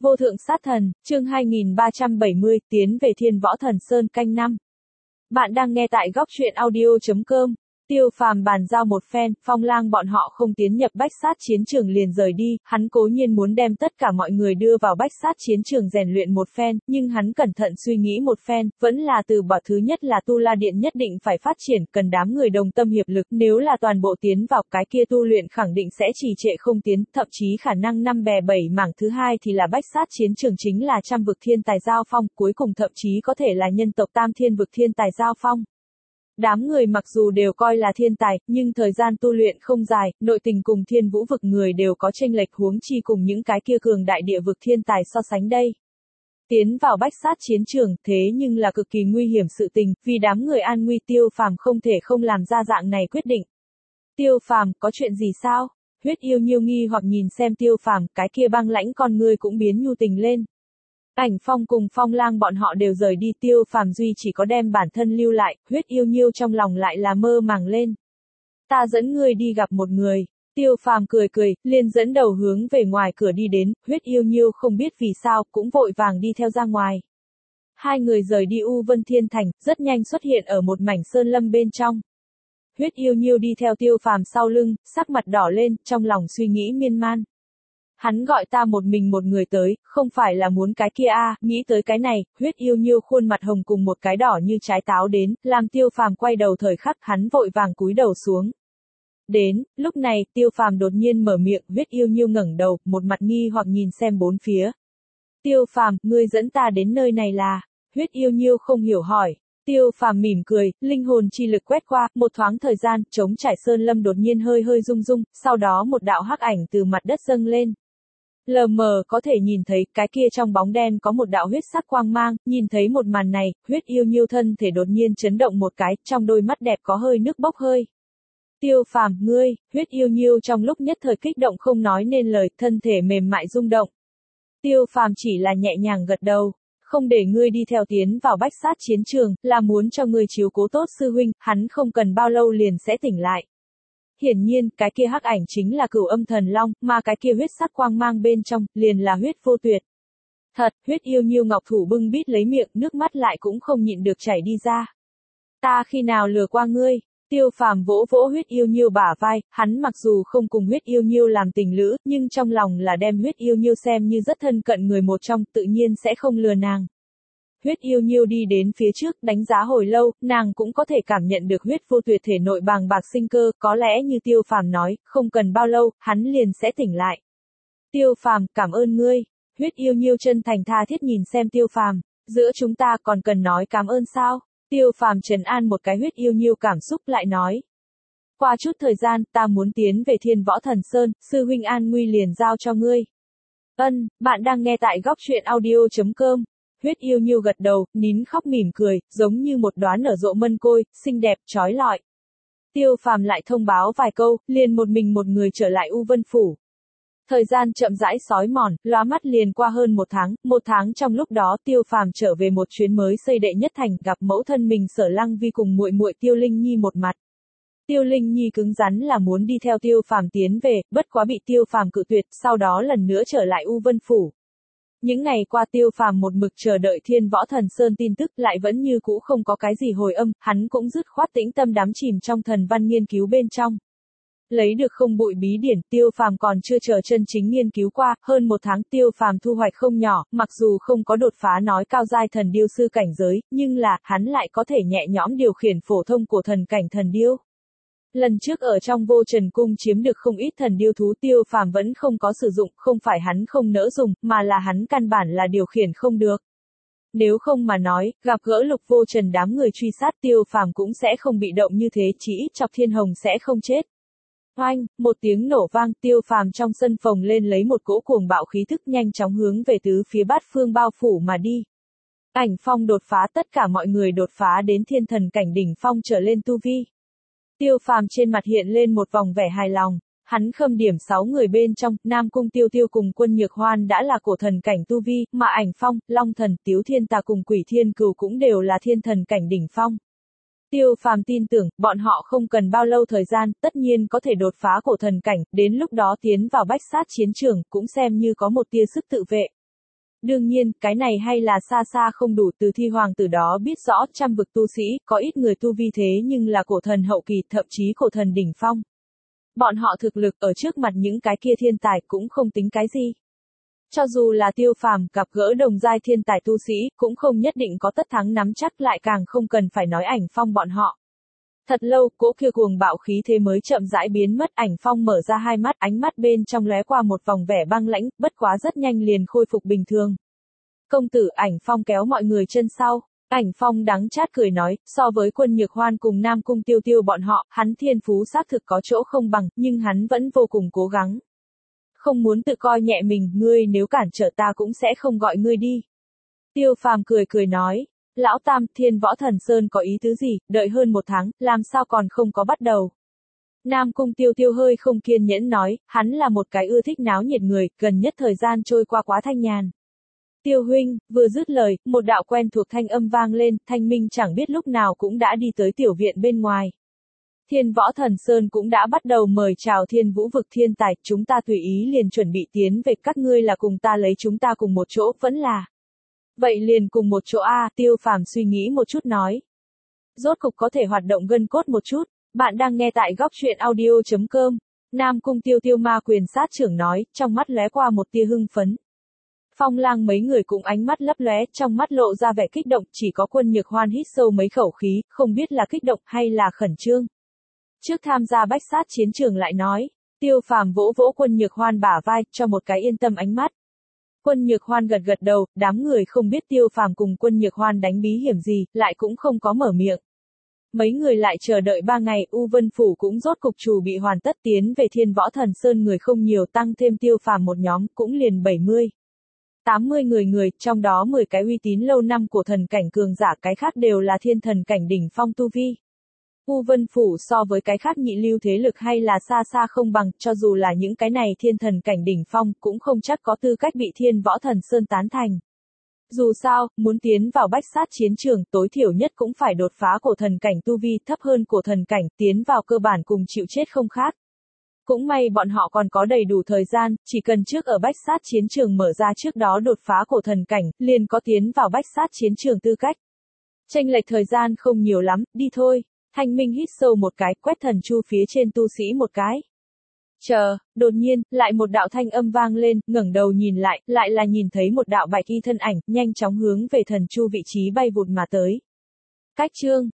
Vô thượng sát thần, chương 2370, tiến về Thiên Võ Thần Sơn canh 5. Bạn đang nghe tại góc truyện audio.com. Tiêu Phàm bàn giao một phen, Phong Lang bọn họ không tiến nhập bách sát chiến trường liền rời đi, hắn cố nhiên muốn đem tất cả mọi người đưa vào bách sát chiến trường rèn luyện một phen, nhưng hắn cẩn thận suy nghĩ một phen, vẫn là từ bỏ. Thứ nhất là Tu La Điện nhất định phải phát triển, cần đám người đồng tâm hiệp lực, nếu là toàn bộ tiến vào cái kia tu luyện khẳng định sẽ trì trệ không tiến, thậm chí khả năng năm bè bảy mảng. Thứ hai thì là bách sát chiến trường chính là trăm vực thiên tài giao phong, cuối cùng thậm chí có thể là nhân tộc tam thiên vực thiên tài giao phong. Đám người mặc dù đều coi là thiên tài, nhưng thời gian tu luyện không dài, nội tình cùng thiên vũ vực người đều có chênh lệch, huống chi cùng những cái kia cường đại địa vực thiên tài so sánh đây. Tiến vào bách sát chiến trường, thế nhưng là cực kỳ nguy hiểm sự tình, vì đám người an nguy Tiêu Phàm không thể không làm ra dạng này quyết định. Tiêu Phàm, có chuyện gì sao? Huyết Yêu Nhiêu nghi hoặc nhìn xem Tiêu Phàm, cái kia băng lãnh con ngươi cũng biến nhu tình lên. Ảnh Phong cùng Phong Lang bọn họ đều rời đi, Tiêu Phàm duy chỉ có đem bản thân lưu lại, Huyết Yêu Nhiêu trong lòng lại là mơ màng lên. Ta dẫn ngươi đi gặp một người. Tiêu Phàm cười cười, liền dẫn đầu hướng về ngoài cửa đi đến, Huyết Yêu Nhiêu không biết vì sao, cũng vội vàng đi theo ra ngoài. Hai người rời đi U Vân Thiên Thành, rất nhanh xuất hiện ở một mảnh sơn lâm bên trong. Huyết Yêu Nhiêu đi theo Tiêu Phàm sau lưng, sắc mặt đỏ lên, trong lòng suy nghĩ miên man. Hắn gọi ta một mình một người tới, không phải là muốn cái kia a, nghĩ tới cái này, Huyết Yêu Nhiêu khuôn mặt hồng cùng một cái đỏ như trái táo đến, làm Tiêu Phàm quay đầu thời khắc, hắn vội vàng cúi đầu xuống. Đến, lúc này, Tiêu Phàm đột nhiên mở miệng, Huyết Yêu Nhiêu ngẩng đầu, một mặt nghi hoặc nhìn xem bốn phía. Tiêu Phàm, ngươi dẫn ta đến nơi này là? Huyết Yêu Nhiêu không hiểu hỏi. Tiêu Phàm mỉm cười, linh hồn chi lực quét qua, một thoáng thời gian, trống trải sơn lâm đột nhiên hơi hơi rung rung, sau đó một đạo hắc ảnh từ mặt đất dâng lên. Lờ mờ có thể nhìn thấy, cái kia trong bóng đen có một đạo huyết sắc quang mang, nhìn thấy một màn này, Huyết Yêu Nhiêu thân thể đột nhiên chấn động một cái, trong đôi mắt đẹp có hơi nước bốc hơi. Tiêu Phàm, ngươi, Huyết Yêu Nhiêu trong lúc nhất thời kích động không nói nên lời, thân thể mềm mại rung động. Tiêu Phàm chỉ là nhẹ nhàng gật đầu, không để ngươi đi theo tiến vào bách sát chiến trường, là muốn cho ngươi chiếu cố tốt sư huynh, hắn không cần bao lâu liền sẽ tỉnh lại. Hiển nhiên, cái kia hắc ảnh chính là Cửu Âm Thần Long, mà cái kia huyết sắc quang mang bên trong, liền là huyết vô tuyệt. Thật, Huyết Yêu Nhiêu ngọc thủ bưng bít lấy miệng, nước mắt lại cũng không nhịn được chảy đi ra. Ta khi nào lừa qua ngươi? Tiêu Phàm vỗ vỗ Huyết Yêu Nhiêu bả vai, hắn mặc dù không cùng Huyết Yêu Nhiêu làm tình lữ, nhưng trong lòng là đem Huyết Yêu Nhiêu xem như rất thân cận người một trong, tự nhiên sẽ không lừa nàng. Huyết Yêu Nhiêu đi đến phía trước, đánh giá hồi lâu, nàng cũng có thể cảm nhận được huyết vô tuyệt thể nội bàng bạc sinh cơ, có lẽ như Tiêu Phàm nói, không cần bao lâu, hắn liền sẽ tỉnh lại. Tiêu Phàm, cảm ơn ngươi. Huyết Yêu Nhiêu chân thành tha thiết nhìn xem Tiêu Phàm, giữa chúng ta còn cần nói cảm ơn sao? Tiêu Phàm trấn an một cái Huyết Yêu Nhiêu cảm xúc lại nói. Qua chút thời gian, ta muốn tiến về Thiên Võ Thần Sơn, sư huynh an nguy liền giao cho ngươi. Bạn đang nghe tại góc truyện audio.com. Huyết Yêu Nhiêu gật đầu, nín khóc mỉm cười, giống như một đóa nở rộ mân côi, xinh đẹp, trói lọi. Tiêu Phàm lại thông báo vài câu, liền một mình một người trở lại U Vân Phủ. Thời gian chậm rãi xói mòn, lóa mắt liền qua hơn một tháng trong lúc đó Tiêu Phàm trở về một chuyến mới xây đệ nhất thành, gặp mẫu thân mình Sở Lăng Vi cùng muội muội Tiêu Linh Nhi một mặt. Tiêu Linh Nhi cứng rắn là muốn đi theo Tiêu Phàm tiến về, bất quá bị Tiêu Phàm cự tuyệt, sau đó lần nữa trở lại U Vân Phủ. Những ngày qua Tiêu Phàm một mực chờ đợi Thiên Võ Thần Sơn tin tức, lại vẫn như cũ không có cái gì hồi âm, hắn cũng dứt khoát tĩnh tâm đắm chìm trong thần văn nghiên cứu bên trong. Lấy được không bụi bí điển, Tiêu Phàm còn chưa chờ chân chính nghiên cứu qua, hơn một tháng Tiêu Phàm thu hoạch không nhỏ, mặc dù không có đột phá nói cao giai thần điêu sư cảnh giới, nhưng là, hắn lại có thể nhẹ nhõm điều khiển phổ thông của thần cảnh thần điêu. Lần trước ở trong Vô Trần Cung chiếm được không ít thần điêu thú, Tiêu Phàm vẫn không có sử dụng, không phải hắn không nỡ dùng, mà là hắn căn bản là điều khiển không được. Nếu không mà nói, gặp gỡ Lục Vô Trần đám người truy sát, Tiêu Phàm cũng sẽ không bị động như thế, chỉ ít Chọc Thiên Hồng sẽ không chết. Oanh, một tiếng nổ vang, Tiêu Phàm trong sân phồng lên lấy một cỗ cuồng bạo khí thức nhanh chóng hướng về tứ phía bát phương bao phủ mà đi. Ảnh Phong đột phá, tất cả mọi người đột phá đến thiên thần cảnh đỉnh phong trở lên tu vi. Tiêu Phàm trên mặt hiện lên một vòng vẻ hài lòng, hắn khâm điểm 6 người bên trong, Nam Cung Tiêu Tiêu cùng Quân Nhược Hoan đã là cổ thần cảnh tu vi, mà Ảnh Phong, Long Thần, Tiếu Thiên Tà cùng Quỷ Thiên Cừu cũng đều là thiên thần cảnh đỉnh phong. Tiêu Phàm tin tưởng, bọn họ không cần bao lâu thời gian, tất nhiên có thể đột phá cổ thần cảnh, đến lúc đó tiến vào bách sát chiến trường, cũng xem như có một tia sức tự vệ. Đương nhiên, cái này hay là xa xa không đủ, từ thi hoàng tử đó biết rõ trăm vực tu sĩ, có ít người tu vi thế nhưng là cổ thần hậu kỳ, thậm chí cổ thần đỉnh phong. Bọn họ thực lực ở trước mặt những cái kia thiên tài cũng không tính cái gì. Cho dù là Tiêu Phàm gặp gỡ đồng giai thiên tài tu sĩ, cũng không nhất định có tất thắng nắm chắc, lại càng không cần phải nói Ảnh Phong bọn họ. Thật lâu, cỗ kia cuồng bạo khí thế mới chậm rãi biến mất, Ảnh Phong mở ra hai mắt, ánh mắt bên trong lóe qua một vòng vẻ băng lãnh, bất quá rất nhanh liền khôi phục bình thường. Công tử, Ảnh Phong kéo mọi người chân sau. Ảnh Phong đắng chát cười nói, so với Quân Nhược Hoan cùng Nam Cung Tiêu Tiêu bọn họ, hắn thiên phú xác thực có chỗ không bằng, nhưng hắn vẫn vô cùng cố gắng. Không muốn tự coi nhẹ mình, ngươi nếu cản trở ta cũng sẽ không gọi ngươi đi. Tiêu Phàm cười cười nói, lão tam, Thiên Võ Thần Sơn có ý tứ gì, đợi hơn 1 tháng, làm sao còn không có bắt đầu. Nam Cung Tiêu Tiêu hơi không kiên nhẫn nói, hắn là một cái ưa thích náo nhiệt người, gần nhất thời gian trôi qua quá thanh nhàn. Tiêu huynh, vừa dứt lời, một đạo quen thuộc thanh âm vang lên, Thanh Minh chẳng biết lúc nào cũng đã đi tới tiểu viện bên ngoài. Thiên Võ Thần Sơn cũng đã bắt đầu mời chào Thiên Vũ vực thiên tài, chúng ta tùy ý liền chuẩn bị tiến về, các ngươi là cùng ta lấy chúng ta cùng một chỗ, vẫn là. Vậy liền cùng một chỗ a, Tiêu Phàm suy nghĩ một chút nói. Rốt cục có thể hoạt động gân cốt một chút, bạn đang nghe tại góc truyện audio.com. Nam Cung Tiêu Tiêu ma quyền sát trưởng nói, trong mắt lóe qua một tia hưng phấn. Phong Lang mấy người cũng ánh mắt lấp lóe, trong mắt lộ ra vẻ kích động, chỉ có Quân Nhược Hoan hít sâu mấy khẩu khí, không biết là kích động hay là khẩn trương. Trước tham gia bách sát chiến trường lại nói, Tiêu Phàm vỗ vỗ Quân Nhược Hoan bả vai, cho một cái yên tâm ánh mắt. Quân Nhược Hoan gật gật đầu, đám người không biết Tiêu Phàm cùng Quân Nhược Hoan đánh bí hiểm gì, lại cũng không có mở miệng. Mấy người lại chờ đợi 3 ngày, U Vân Phủ cũng rốt cục chuẩn bị hoàn tất, tiến về Thiên Võ Thần Sơn người không nhiều, tăng thêm Tiêu Phàm một nhóm, cũng liền 70-80 người, trong đó 10 cái uy tín lâu năm của thần cảnh cường giả, cái khác đều là thiên thần cảnh đỉnh phong tu vi. U Vân Phủ so với cái khác nhị lưu thế lực hay là xa xa không bằng, cho dù là những cái này thiên thần cảnh đỉnh phong, cũng không chắc có tư cách bị Thiên Võ Thần Sơn tán thành. Dù sao, muốn tiến vào bách sát chiến trường, tối thiểu nhất cũng phải đột phá cổ thần cảnh tu vi thấp hơn cổ thần cảnh, tiến vào cơ bản cùng chịu chết không khác. Cũng may bọn họ còn có đầy đủ thời gian, chỉ cần trước ở bách sát chiến trường mở ra trước đó đột phá cổ thần cảnh, liền có tiến vào bách sát chiến trường tư cách. Chênh lệch thời gian không nhiều lắm, đi thôi. Thanh Minh hít sâu một cái, quét thần chu phía trên tu sĩ một cái. Chờ, đột nhiên, lại một đạo thanh âm vang lên, ngẩng đầu nhìn lại là nhìn thấy một đạo bạch y thân ảnh, nhanh chóng hướng về thần chu vị trí bay vụt mà tới. Cách chương